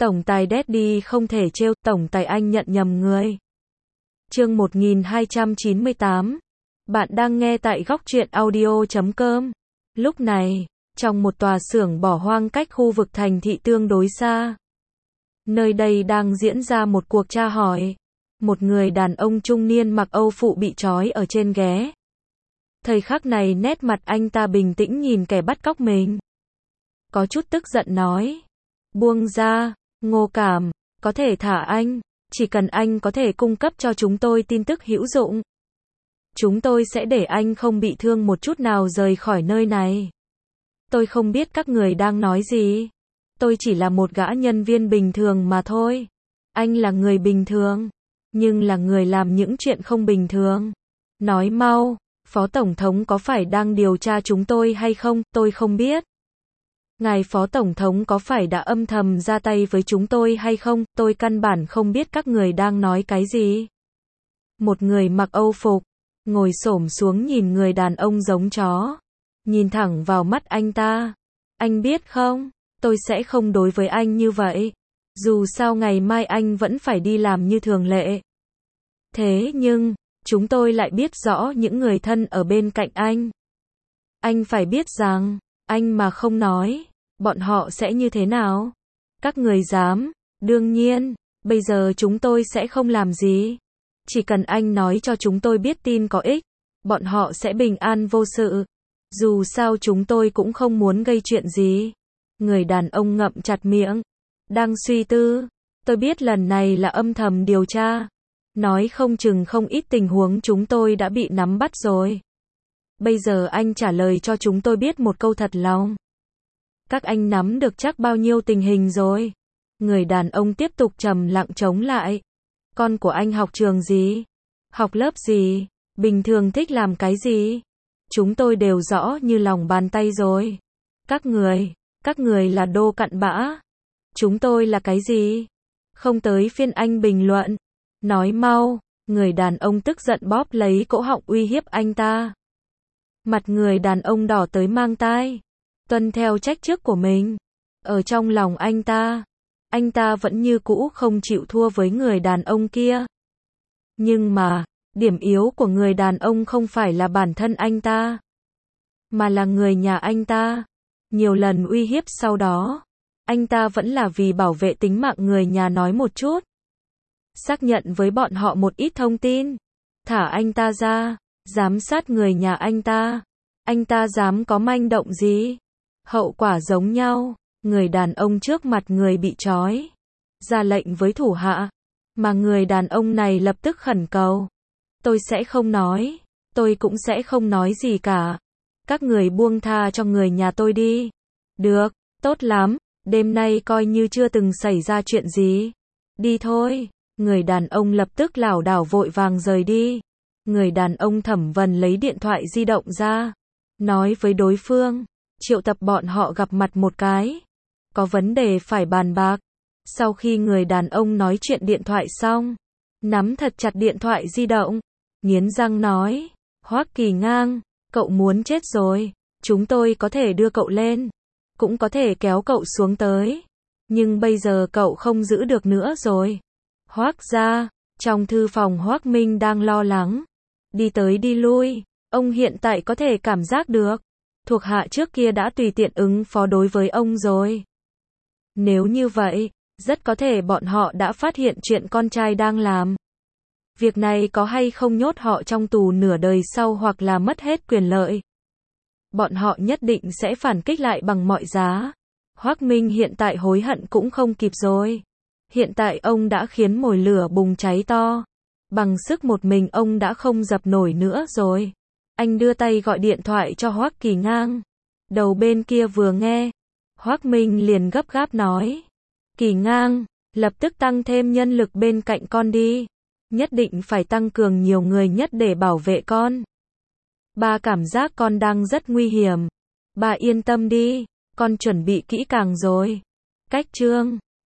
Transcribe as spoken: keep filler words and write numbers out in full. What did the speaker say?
Tổng tài Daddy không thể trêu, tổng tài anh nhận nhầm người. Chương một nghìn hai trăm chín mươi tám. Bạn đang nghe tại góc truyện audio chấm com. Lúc này, trong một tòa xưởng bỏ hoang cách khu vực thành thị tương đối xa. Nơi đây đang diễn ra một cuộc tra hỏi. Một người đàn ông trung niên mặc Âu phục bị trói ở trên ghế. Thời khắc này nét mặt anh ta bình tĩnh nhìn kẻ bắt cóc mình. Có chút tức giận nói. Buông ra, Ngô Cảm, có thể thả anh, chỉ cần anh có thể cung cấp cho chúng tôi tin tức hữu dụng. Chúng tôi sẽ để anh không bị thương một chút nào rời khỏi nơi này. Tôi không biết các người đang nói gì. Tôi chỉ là một gã nhân viên bình thường mà thôi. Anh là người bình thường, nhưng là người làm những chuyện không bình thường. Nói mau, Phó Tổng thống có phải đang điều tra chúng tôi hay không, tôi không biết. Ngài Phó Tổng thống có phải đã âm thầm ra tay với chúng tôi hay không, tôi căn bản không biết các người đang nói cái gì. Một người mặc Âu phục, ngồi xổm xuống nhìn người đàn ông giống chó. Nhìn thẳng vào mắt anh ta. Anh biết không, tôi sẽ không đối với anh như vậy. Dù sao ngày mai anh vẫn phải đi làm như thường lệ. Thế nhưng, chúng tôi lại biết rõ những người thân ở bên cạnh anh. Anh phải biết rằng, anh mà không nói, bọn họ sẽ như thế nào? Các người dám, đương nhiên, bây giờ chúng tôi sẽ không làm gì. Chỉ cần anh nói cho chúng tôi biết tin có ích, bọn họ sẽ bình an vô sự. Dù sao chúng tôi cũng không muốn gây chuyện gì. Người đàn ông ngậm chặt miệng, đang suy tư. Tôi biết lần này là âm thầm điều tra. Nói không chừng không ít tình huống chúng tôi đã bị nắm bắt rồi. Bây giờ anh trả lời cho chúng tôi biết một câu thật lòng. Các anh nắm được chắc bao nhiêu tình hình rồi? Người đàn ông tiếp tục trầm lặng chống lại. Con của anh học trường gì? Học lớp gì? Bình thường thích làm cái gì? Chúng tôi đều rõ như lòng bàn tay rồi. Các người, các người là đô cặn bã. Chúng tôi là cái gì? Không tới phiên anh bình luận. Nói mau, người đàn ông tức giận bóp lấy cổ họng uy hiếp anh ta. Mặt người đàn ông đỏ tới mang tai. Tuân theo trách trước của mình. Ở trong lòng anh ta, anh ta vẫn như cũ không chịu thua với người đàn ông kia. Nhưng mà, điểm yếu của người đàn ông không phải là bản thân anh ta, mà là người nhà anh ta. Nhiều lần uy hiếp sau đó, anh ta vẫn là vì bảo vệ tính mạng người nhà nói một chút. Xác nhận với bọn họ một ít thông tin. Thả anh ta ra, giám sát người nhà anh ta. Anh ta dám có manh động gì? Hậu quả giống nhau. Người đàn ông trước mặt người bị trói ra lệnh với thủ hạ, mà người đàn ông này lập tức khẩn cầu. Tôi sẽ không nói, tôi cũng sẽ không nói gì cả. Các người buông tha cho người nhà tôi đi. Được, tốt lắm, đêm nay coi như chưa từng xảy ra chuyện gì. Đi thôi. Người đàn ông lập tức lảo đảo vội vàng rời đi. Người đàn ông Thẩm Vân lấy điện thoại di động ra, nói với đối phương, triệu tập bọn họ gặp mặt một cái. Có vấn đề phải bàn bạc. Sau khi người đàn ông nói chuyện điện thoại xong, nắm thật chặt điện thoại di động, nghiến răng nói, Hoắc Kỳ Ngang, cậu muốn chết rồi. Chúng tôi có thể đưa cậu lên, cũng có thể kéo cậu xuống tới. Nhưng bây giờ cậu không giữ được nữa rồi. Hoắc gia, trong thư phòng Hoắc Minh đang lo lắng. Đi tới đi lui, ông hiện tại có thể cảm giác được. Thuộc hạ trước kia đã tùy tiện ứng phó đối với ông rồi. Nếu như vậy, rất có thể bọn họ đã phát hiện chuyện con trai đang làm. Việc này có hay không nhốt họ trong tù nửa đời sau hoặc là mất hết quyền lợi. Bọn họ nhất định sẽ phản kích lại bằng mọi giá. Hoắc Minh hiện tại hối hận cũng không kịp rồi. Hiện tại ông đã khiến mồi lửa bùng cháy to. Bằng sức một mình ông đã không dập nổi nữa rồi. Anh đưa tay gọi điện thoại cho Hoắc Kỳ Ngang. Đầu bên kia vừa nghe, Hoắc Minh liền gấp gáp nói. Kỳ Ngang, lập tức tăng thêm nhân lực bên cạnh con đi. Nhất định phải tăng cường nhiều người nhất để bảo vệ con. Ba cảm giác con đang rất nguy hiểm. Ba yên tâm đi, con chuẩn bị kỹ càng rồi. Cách chương